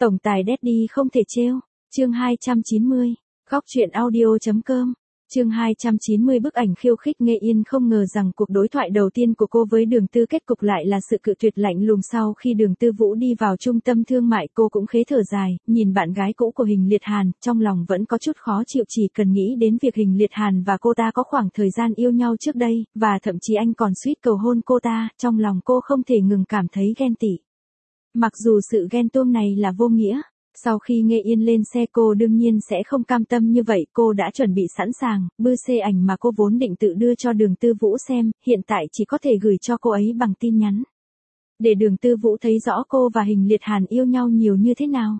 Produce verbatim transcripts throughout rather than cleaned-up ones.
Tổng tài Daddy không thể trêu. Chương hai trăm chín mươi. Góc truyện audio.com. Chương hai trăm chín mươi bức ảnh khiêu khích. Nghe Yên không ngờ rằng cuộc đối thoại đầu tiên của cô với Đường Tư kết cục lại là sự cự tuyệt lạnh lùng. Sau khi Đường Tư Vũ đi vào trung tâm thương mại, cô cũng khế thở dài, nhìn bạn gái cũ của Hình Liệt Hàn, trong lòng vẫn có chút khó chịu. Chỉ cần nghĩ đến việc Hình Liệt Hàn và cô ta có khoảng thời gian yêu nhau trước đây, và thậm chí anh còn suýt cầu hôn cô ta, trong lòng cô không thể ngừng cảm thấy ghen tị. Mặc dù sự ghen tuông này là vô nghĩa. Sau khi Nghe Yên lên xe, cô đương nhiên sẽ không cam tâm như vậy. Cô đã chuẩn bị sẵn sàng, bư xê ảnh mà cô vốn định tự đưa cho Đường Tư Vũ xem, hiện tại chỉ có thể gửi cho cô ấy bằng tin nhắn. Để Đường Tư Vũ thấy rõ cô và Hình Liệt Hàn yêu nhau nhiều như thế nào.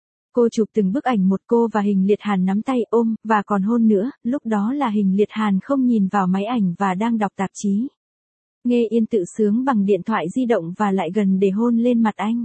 Cô chụp từng bức ảnh một, cô và Hình Liệt Hàn nắm tay ôm, và còn hôn nữa. Lúc đó là Hình Liệt Hàn không nhìn vào máy ảnh và đang đọc tạp chí. Nghe Yên tự sướng bằng điện thoại di động và lại gần để hôn lên mặt anh.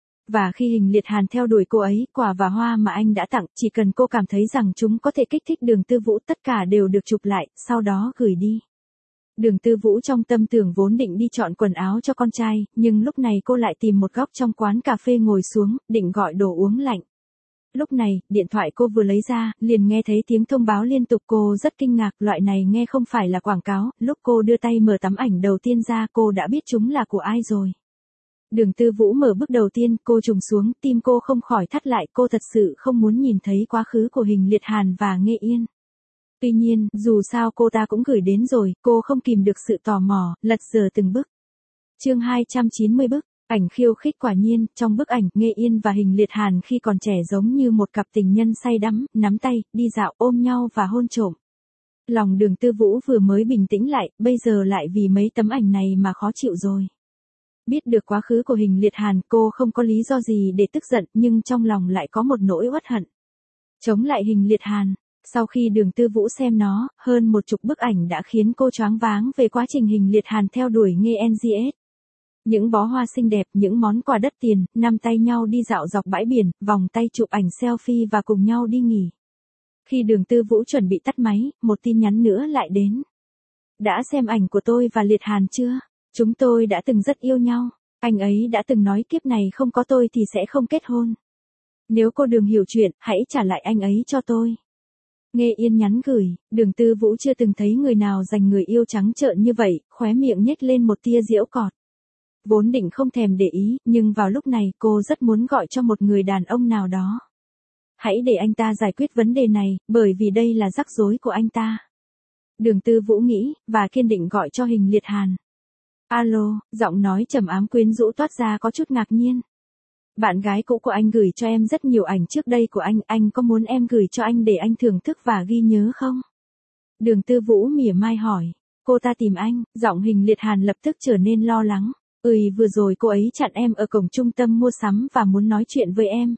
Và khi Hình Liệt Hàn theo đuổi cô ấy, quà và hoa mà anh đã tặng, chỉ cần cô cảm thấy rằng chúng có thể kích thích Đường Tư Vũ, tất cả đều được chụp lại, sau đó gửi đi. Đường Tư Vũ trong tâm tưởng vốn định đi chọn quần áo cho con trai, nhưng lúc này cô lại tìm một góc trong quán cà phê ngồi xuống, định gọi đồ uống lạnh. Lúc này, điện thoại cô vừa lấy ra, liền nghe thấy tiếng thông báo liên tục. Cô rất kinh ngạc, loại này nghe không phải là quảng cáo. Lúc cô đưa tay mở tấm ảnh đầu tiên ra, cô đã biết chúng là của ai rồi. Đường Tư Vũ mở bức đầu tiên, cô trùng xuống, tim cô không khỏi thắt lại. Cô thật sự không muốn nhìn thấy quá khứ của Hình Liệt Hàn và Nghe Yên. Tuy nhiên, dù sao cô ta cũng gửi đến rồi, cô không kìm được sự tò mò, lật dở từng bức. Chương hai trăm chín mươi bức. Ảnh khiêu khích. Quả nhiên, trong bức ảnh, Nghe Yên và Hình Liệt Hàn khi còn trẻ giống như một cặp tình nhân say đắm, nắm tay, đi dạo, ôm nhau và hôn trộm. Lòng Đường Tư Vũ vừa mới bình tĩnh lại, bây giờ lại vì mấy tấm ảnh này mà khó chịu rồi. Biết được quá khứ của Hình Liệt Hàn, cô không có lý do gì để tức giận, nhưng trong lòng lại có một nỗi uất hận. Chống lại Hình Liệt Hàn. Sau khi Đường Tư Vũ xem nó, hơn một chục bức ảnh đã khiến cô choáng váng về quá trình Hình Liệt Hàn theo đuổi Nghe en giê ét. Những bó hoa xinh đẹp, những món quà đắt tiền, nắm tay nhau đi dạo dọc bãi biển, vòng tay chụp ảnh selfie và cùng nhau đi nghỉ. Khi Đường Tư Vũ chuẩn bị tắt máy, một tin nhắn nữa lại đến. Đã xem ảnh của tôi và Liệt Hàn chưa? Chúng tôi đã từng rất yêu nhau. Anh ấy đã từng nói kiếp này không có tôi thì sẽ không kết hôn. Nếu cô Đường hiểu chuyện, hãy trả lại anh ấy cho tôi. Nghe Yên nhắn gửi. Đường Tư Vũ chưa từng thấy người nào dành người yêu trắng trợn như vậy, khóe miệng nhếch lên một tia giễu cợt. Vốn định không thèm để ý, nhưng vào lúc này cô rất muốn gọi cho một người đàn ông nào đó. Hãy để anh ta giải quyết vấn đề này, bởi vì đây là rắc rối của anh ta. Đường Tư Vũ nghĩ, và kiên định gọi cho Hình Liệt Hàn. Alo, giọng nói trầm ám quyến rũ toát ra có chút ngạc nhiên. Bạn gái cũ của anh gửi cho em rất nhiều ảnh trước đây của anh, anh có muốn em gửi cho anh để anh thưởng thức và ghi nhớ không? Đường Tư Vũ mỉa mai hỏi. Cô ta tìm anh, giọng Hình Liệt Hàn lập tức trở nên lo lắng. Ừi, vừa rồi cô ấy chặn em ở cổng trung tâm mua sắm và muốn nói chuyện với em.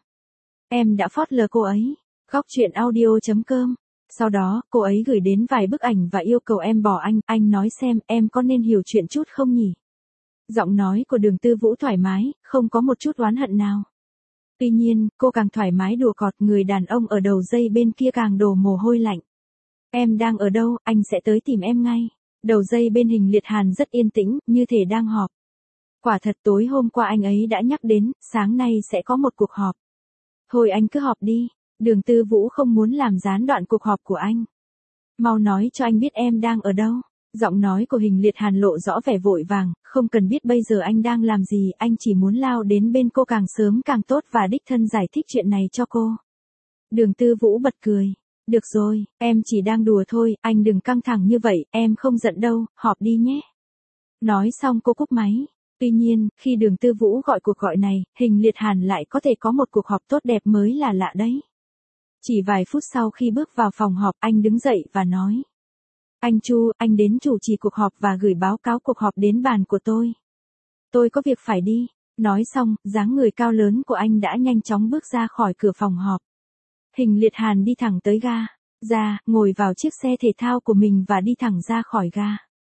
Em đã phớt lờ cô ấy. Góc truyện audio.com. Sau đó, cô ấy gửi đến vài bức ảnh và yêu cầu em bỏ anh. Anh nói xem, em có nên hiểu chuyện chút không nhỉ? Giọng nói của Đường Tư Vũ thoải mái, không có một chút oán hận nào. Tuy nhiên, cô càng thoải mái đùa cợt, người đàn ông ở đầu dây bên kia càng đổ mồ hôi lạnh. Em đang ở đâu, anh sẽ tới tìm em ngay. Đầu dây bên Hình Liệt Hàn rất yên tĩnh, như thể đang họp. Quả thật tối hôm qua anh ấy đã nhắc đến, sáng nay sẽ có một cuộc họp. Thôi anh cứ họp đi. Đường Tư Vũ không muốn làm gián đoạn cuộc họp của anh. Mau nói cho anh biết em đang ở đâu. Giọng nói của Hình Liệt Hàn lộ rõ vẻ vội vàng, không cần biết bây giờ anh đang làm gì, anh chỉ muốn lao đến bên cô càng sớm càng tốt và đích thân giải thích chuyện này cho cô. Đường Tư Vũ bật cười. Được rồi, em chỉ đang đùa thôi, anh đừng căng thẳng như vậy, em không giận đâu, họp đi nhé. Nói xong cô cúp máy. Tuy nhiên, khi Đường Tư Vũ gọi cuộc gọi này, Hình Liệt Hàn lại có thể có một cuộc họp tốt đẹp mới là lạ đấy. Chỉ vài phút sau khi bước vào phòng họp, anh đứng dậy và nói. Anh Chu, anh đến chủ trì cuộc họp và gửi báo cáo cuộc họp đến bàn của tôi. Tôi có việc phải đi. Nói xong, dáng người cao lớn của anh đã nhanh chóng bước ra khỏi cửa phòng họp. Hình Liệt Hàn đi thẳng tới ga. Ra, ngồi vào chiếc xe thể thao của mình và đi thẳng ra khỏi ga.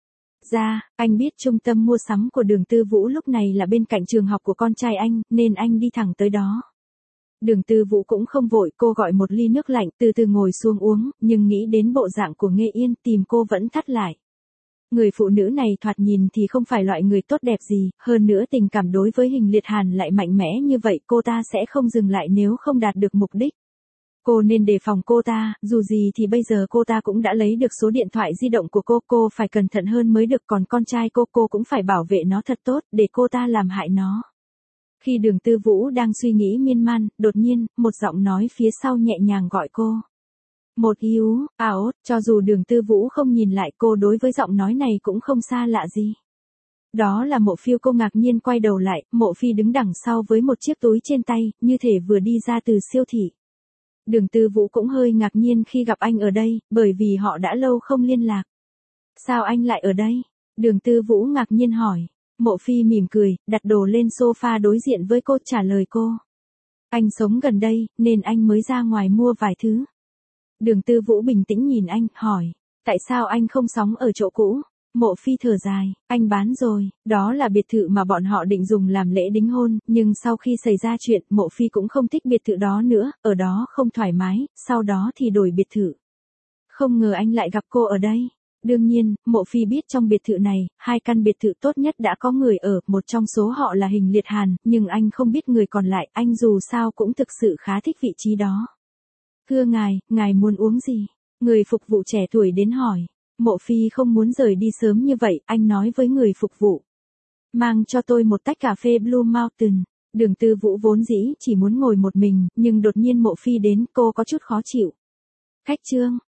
Ra, anh biết trung tâm mua sắm của Đường Tư Vũ lúc này là bên cạnh trường học của con trai anh, nên anh đi thẳng tới đó. Đường Tư Vũ cũng không vội, cô gọi một ly nước lạnh, từ từ ngồi xuống uống, nhưng nghĩ đến bộ dạng của Nghe Yên, tìm cô vẫn thắt lại. Người phụ nữ này thoạt nhìn thì không phải loại người tốt đẹp gì, hơn nữa tình cảm đối với Hình Liệt Hàn lại mạnh mẽ như vậy, cô ta sẽ không dừng lại nếu không đạt được mục đích. Cô nên đề phòng cô ta, dù gì thì bây giờ cô ta cũng đã lấy được số điện thoại di động của cô, cô phải cẩn thận hơn mới được, còn con trai cô, cô cũng phải bảo vệ nó thật tốt, để cô ta làm hại nó. Khi Đường Tư Vũ đang suy nghĩ miên man, đột nhiên, một giọng nói phía sau nhẹ nhàng gọi cô. Một Hiếu, ảo, cho dù Đường Tư Vũ không nhìn lại, cô đối với giọng nói này cũng không xa lạ gì. Đó là Mộ Phiêu. Cô ngạc nhiên quay đầu lại, Mộ Phi đứng đằng sau với một chiếc túi trên tay, như thể vừa đi ra từ siêu thị. Đường Tư Vũ cũng hơi ngạc nhiên khi gặp anh ở đây, bởi vì họ đã lâu không liên lạc. Sao anh lại ở đây? Đường Tư Vũ ngạc nhiên hỏi. Mộ Phi mỉm cười, đặt đồ lên sofa đối diện với cô, trả lời cô. Anh sống gần đây, nên anh mới ra ngoài mua vài thứ. Đường Tư Vũ bình tĩnh nhìn anh, hỏi. Tại sao anh không sống ở chỗ cũ? Mộ Phi thở dài, anh bán rồi, đó là biệt thự mà bọn họ định dùng làm lễ đính hôn, nhưng sau khi xảy ra chuyện, Mộ Phi cũng không thích biệt thự đó nữa, ở đó không thoải mái, sau đó thì đổi biệt thự. Không ngờ anh lại gặp cô ở đây. Đương nhiên, Mộ Phi biết trong biệt thự này, hai căn biệt thự tốt nhất đã có người ở, một trong số họ là Hình Liệt Hàn, nhưng anh không biết người còn lại, anh dù sao cũng thực sự khá thích vị trí đó. Thưa ngài, ngài muốn uống gì? Người phục vụ trẻ tuổi đến hỏi. Mộ Phi không muốn rời đi sớm như vậy, anh nói với người phục vụ. Mang cho tôi một tách cà phê Blue Mountain. Đường Tư Vũ vốn dĩ chỉ muốn ngồi một mình, nhưng đột nhiên Mộ Phi đến, cô có chút khó chịu. Khách trương,